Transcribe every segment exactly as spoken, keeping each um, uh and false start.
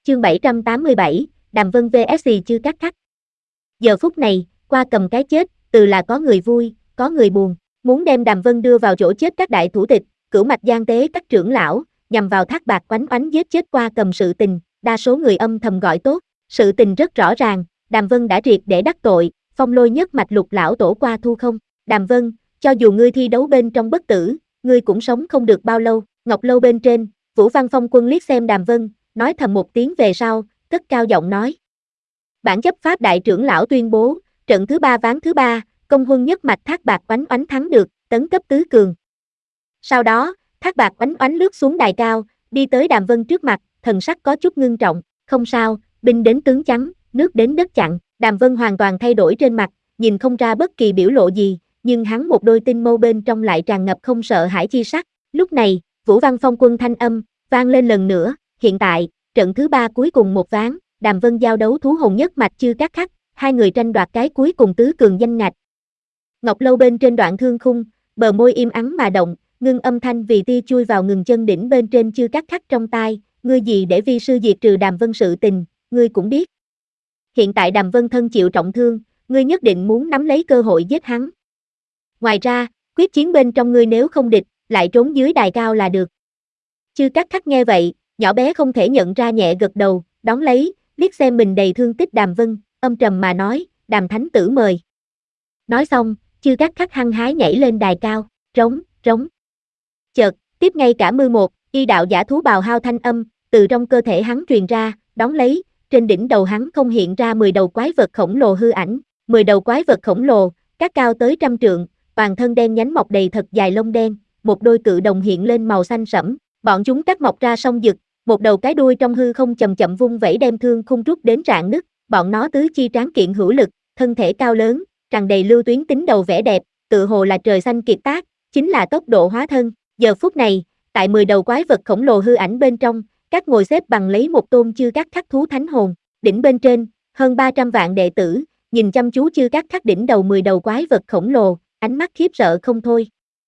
Chương bảy trăm tám mươi bảy, Đàm Vân vs Chư Cát Khắc. Giờ phút này, qua cầm cái chết, từ là có người vui, có người buồn, muốn đem Đàm Vân đưa vào chỗ chết các đại thủ tịch, cửu mạch giang tế các trưởng lão, nhằm vào Thác Bạt oánh oánh giết chết qua cầm sự tình, đa số người âm thầm gọi tốt, sự tình rất rõ ràng, Đàm Vân đã triệt để đắc tội, phong lôi nhất mạch lục lão tổ qua thu không, Đàm Vân, cho dù ngươi thi đấu bên trong bất tử, ngươi cũng sống không được bao lâu, ngọc lâu bên trên, Vũ Văn Phong Quân liếc xem Đàm Vân, nói thầm một tiếng về sau, cất cao giọng nói. Bản chấp pháp đại trưởng lão tuyên bố, trận thứ ba ván thứ ba, công huân nhất mạch Thác Bạt oánh oánh thắng được, tấn cấp tứ cường. Sau đó, Thác Bạt oánh oánh lướt xuống đài cao, đi tới Đàm Vân trước mặt, thần sắc có chút ngưng trọng, không sao, binh đến tướng chắn, nước đến đất chặn, Đàm Vân hoàn toàn thay đổi trên mặt, nhìn không ra bất kỳ biểu lộ gì, nhưng hắn một đôi tinh mâu bên trong lại tràn ngập không sợ hãi chi sắc. Lúc này, Vũ Văn Phong Quân thanh âm vang lên lần nữa, hiện tại, trận thứ ba cuối cùng một ván, Đàm Vân giao đấu thú hồn nhất mạch Chư Cát Khắc, hai người tranh đoạt cái cuối cùng tứ cường danh ngạch. Ngọc lâu bên trên đoạn thương khung, bờ môi im ắng mà động, ngưng âm thanh vì tia chui vào ngừng chân đỉnh bên trên Chư Cát Khắc trong tai, ngươi gì để vi sư diệt trừ Đàm Vân sự tình, ngươi cũng biết. Hiện tại Đàm Vân thân chịu trọng thương, ngươi nhất định muốn nắm lấy cơ hội giết hắn. Ngoài ra, quyết chiến bên trong ngươi nếu không địch, lại trốn dưới đài cao là được. Chư Cát Khắc nghe vậy, nhỏ bé không thể nhận ra nhẹ gật đầu, đón lấy, liếc xem mình đầy thương tích Đàm Vân, âm trầm mà nói, Đàm thánh tử mời. Nói xong, Chư Cát Khắc hăng hái nhảy lên đài cao, rống, rống. Chợt, tiếp ngay cả mưa một, y đạo giả thú bào hao thanh âm, từ trong cơ thể hắn truyền ra, đón lấy, trên đỉnh đầu hắn không hiện ra mười đầu quái vật khổng lồ hư ảnh, mười đầu quái vật khổng lồ, các cao tới trăm trượng, toàn thân đen nhánh mọc đầy thật dài lông đen, một đôi cự đồng hiện lên màu xanh sẫm, bọn chúng cắt mọc ra song dực, một đầu cái đuôi trong hư không chậm chậm vung vẩy đem thương khung rút đến rạn nứt, bọn nó tứ chi tráng kiện hữu lực, thân thể cao lớn, tràn đầy lưu tuyến tính đầu vẻ đẹp, tự hồ là trời xanh kiệt tác, chính là tốc độ hóa thân. Giờ phút này, tại mười đầu quái vật khổng lồ hư ảnh bên trong, các ngồi xếp bằng lấy một tôn Chư Cát Khắc thú thánh hồn, đỉnh bên trên, hơn ba trăm vạn đệ tử, nhìn chăm chú Chư Cát Khắc đỉnh đầu mười đầu quái vật khổng lồ, ánh mắt khiếp sợ không thôi.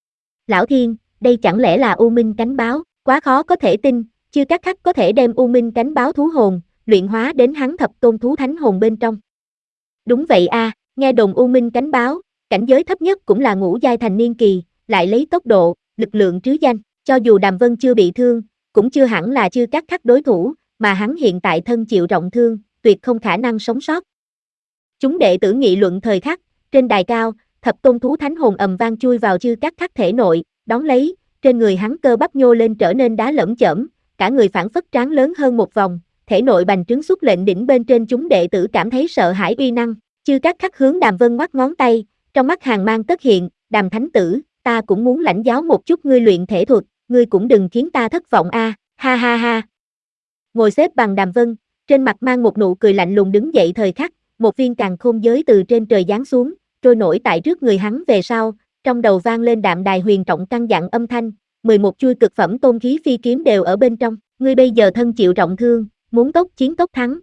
Lão Thiên, đây chẳng lẽ là U Minh cánh báo, quá khó có thể tin, Chư Cát Khắc có thể đem U Minh cánh báo thú hồn, luyện hóa đến hắn thập tôn thú thánh hồn bên trong. Đúng vậy a, à, nghe đồn U Minh cánh báo, cảnh giới thấp nhất cũng là ngũ giai thành niên kỳ, lại lấy tốc độ, lực lượng trứ danh, cho dù Đàm Vân chưa bị thương, cũng chưa hẳn là Chư Cát Khắc đối thủ, mà hắn hiện tại thân chịu trọng thương, tuyệt không khả năng sống sót. Chúng đệ tử nghị luận thời khắc, trên đài cao, thập tôn thú thánh hồn ầm vang chui vào Chư Cát Khắc thể nội, đón lấy, trên người hắn cơ bắp nhô lên trở nên đá lởm chởm, cả người phản phất tráng lớn hơn một vòng, thể nội bành trướng xuất lệnh đỉnh bên trên chúng đệ tử cảm thấy sợ hãi uy năng. Chư Cát Khắc hướng Đàm Vân ngoắc ngón tay, trong mắt hàn mang tất hiện, Đàm thánh tử, ta cũng muốn lãnh giáo một chút ngươi luyện thể thuật, ngươi cũng đừng khiến ta thất vọng a, à, ha ha ha. Ngồi xếp bằng Đàm Vân, trên mặt mang một nụ cười lạnh lùng đứng dậy thời khắc, một viên càn khôn giới từ trên trời giáng xuống, trôi nổi tại trước người hắn về sau, trong đầu vang lên đạm đài huyền trọng căn dặn âm thanh, mười một chuôi cực phẩm tôn khí phi kiếm đều ở bên trong, ngươi bây giờ thân chịu trọng thương, muốn tốc chiến tốc thắng.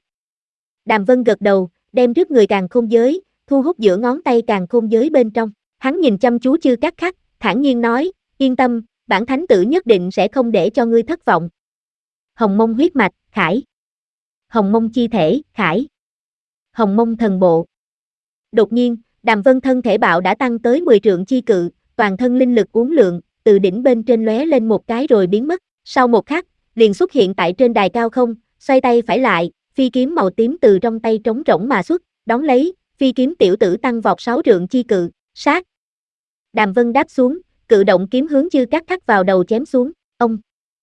Đàm Vân gật đầu, đem trước người càn khôn giới, thu hút giữa ngón tay càn khôn giới bên trong, hắn nhìn chăm chú Chư Cát Khắc, thản nhiên nói, yên tâm, bản thánh tử nhất định sẽ không để cho ngươi thất vọng. Hồng mông huyết mạch, khải. Hồng mông chi thể, khải. Hồng mông thần bộ. Đột nhiên, Đàm Vân thân thể bạo đã tăng tới mười trượng chi cự, toàn thân linh lực uốn lượn, từ đỉnh bên trên lóe lên một cái rồi biến mất, sau một khắc, liền xuất hiện tại trên đài cao không, xoay tay phải lại, phi kiếm màu tím từ trong tay trống rỗng mà xuất, đón lấy, phi kiếm tiểu tử tăng vọt sáu trượng chi cự, sát. Đàm Vân đáp xuống, cự động kiếm hướng Chư Cát Khắc vào đầu chém xuống, ông.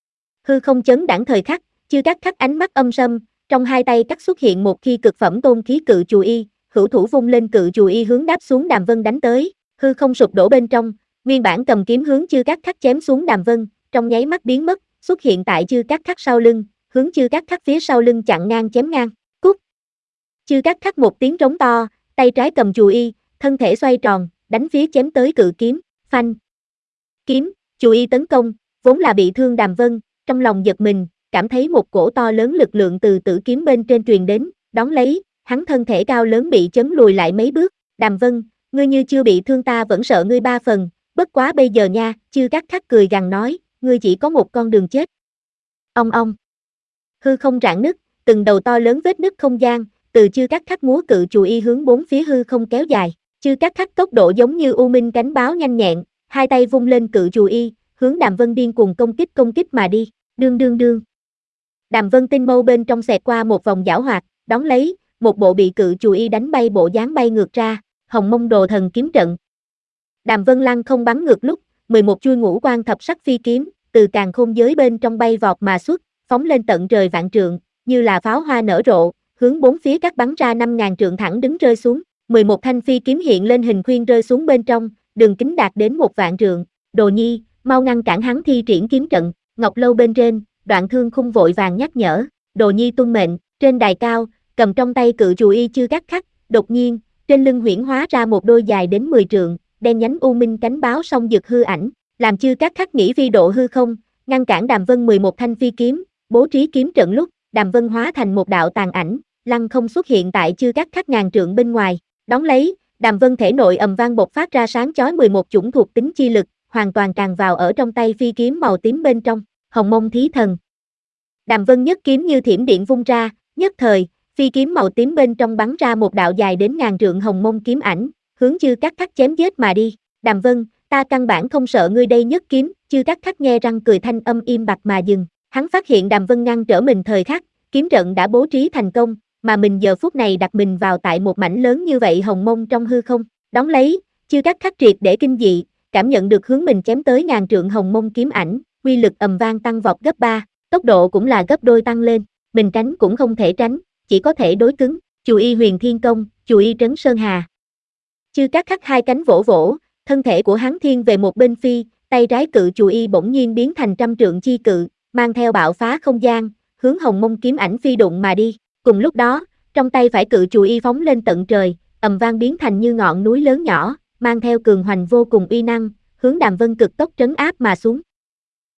Hư không chấn đãng thời khắc, Chư Cát Khắc ánh mắt âm sâm, trong hai tay cắt xuất hiện một khi cực phẩm tôn khí cự chù y, hữu thủ vung lên cự chù y hướng đáp xuống Đàm Vân đánh tới, hư không sụp đổ bên trong, nguyên bản cầm kiếm hướng Chư Cát Khắc chém xuống Đàm Vân, trong nháy mắt biến mất, xuất hiện tại Chư Cát Khắc sau lưng, hướng Chư Cát Khắc phía sau lưng chặn ngang chém ngang, cút. Chư Cát Khắc một tiếng trống to, tay trái cầm chù y, thân thể xoay tròn, đánh phía chém tới cự kiếm, phanh. Kiếm, chù y tấn công, vốn là bị thương Đàm Vân, trong lòng giật mình, cảm thấy một cổ to lớn lực lượng từ tử kiếm bên trên truyền đến, đón lấy, hắn thân thể cao lớn bị chấn lùi lại mấy bước, Đàm Vân, ngươi như chưa bị thương ta vẫn sợ ngươi ba phần, bất quá bây giờ nha, Chư Cát Khắc cười gằn nói, ngươi chỉ có một con đường chết. Ong ong. Hư không rạn nứt, từng đầu to lớn vết nứt không gian, từ chư các khắc múa cự chù y hướng bốn phía hư không kéo dài. Chư các khắc tốc độ giống như u minh cánh báo nhanh nhẹn, hai tay vung lên cự chù y, hướng Đàm Vân điên cuồng công kích công kích mà đi. Đương đương đương. Đàm Vân tinh mâu bên trong xẹt qua một vòng giảo hoạt, đón lấy, một bộ bị cự chù y đánh bay bộ dáng bay ngược ra, Hồng Mông Đồ Thần kiếm trận. Đàm Vân lăng không bắn ngược lúc, mười một chuôi ngũ quan thập sắc phi kiếm, từ càn khôn giới bên trong bay vọt mà xuất, phóng lên tận trời vạn trượng, như là pháo hoa nở rộ, hướng bốn phía các bắn ra năm ngàn trượng thẳng đứng rơi xuống. mười một thanh phi kiếm hiện lên hình khuyên rơi xuống bên trong, đường kính đạt đến một vạn trượng. Đồ Nhi, mau ngăn cản hắn thi triển kiếm trận. Ngọc lâu bên trên, Đoạn Thương Khung vội vàng nhắc nhở. Đồ Nhi tuân mệnh. Trên đài cao, cầm trong tay cự chù y chư các khắc, đột nhiên, trên lưng huyễn hóa ra một đôi dài đến mười trượng, đen nhánh u minh cánh báo song dực hư ảnh, làm chư các khắc nghĩ vi độ hư không, ngăn cản Đàm Vân mười một thanh phi kiếm, bố trí kiếm trận lúc, Đàm Vân hóa thành một đạo tàn ảnh, lăng không xuất hiện tại chư các khắc ngàn trượng bên ngoài. Đón lấy, Đàm Vân thể nội ầm vang bộc phát ra sáng chói mười một chủng thuộc tính chi lực, hoàn toàn tràn vào ở trong tay phi kiếm màu tím bên trong. Hồng Mông Thí Thần. Đàm Vân nhất kiếm như thiểm điện vung ra, nhất thời, phi kiếm màu tím bên trong bắn ra một đạo dài đến ngàn trượng hồng mông kiếm ảnh, hướng chư các khắc chém giết mà đi. Đàm Vân, ta căn bản không sợ ngươi đây nhất kiếm. Chư các khắc nghe răng cười thanh âm im bặt mà dừng. Hắn phát hiện Đàm Vân ngăn trở mình thời khắc, kiếm trận đã bố trí thành công, mà mình giờ phút này đặt mình vào tại một mảnh lớn như vậy hồng mông trong hư không. Đón lấy, chư các khắc triệt để kinh dị, cảm nhận được hướng mình chém tới ngàn trượng hồng mông kiếm ảnh, uy lực ầm vang tăng vọt gấp ba, tốc độ cũng là gấp đôi tăng lên, mình tránh cũng không thể tránh, chỉ có thể đối cứng. Chù y huyền thiên công, chù y trấn sơn hà. Chư các khắc hai cánh vỗ vỗ, thân thể của hắn thiên về một bên phi, tay trái cự chù y bỗng nhiên biến thành trăm trượng chi cự, mang theo bạo phá không gian, hướng hồng mông kiếm ảnh phi đụng mà đi. Cùng lúc đó, trong tay phải cự chù y phóng lên tận trời, ầm vang biến thành như ngọn núi lớn nhỏ, mang theo cường hoành vô cùng uy năng, hướng Đàm Vân cực tốc trấn áp mà xuống.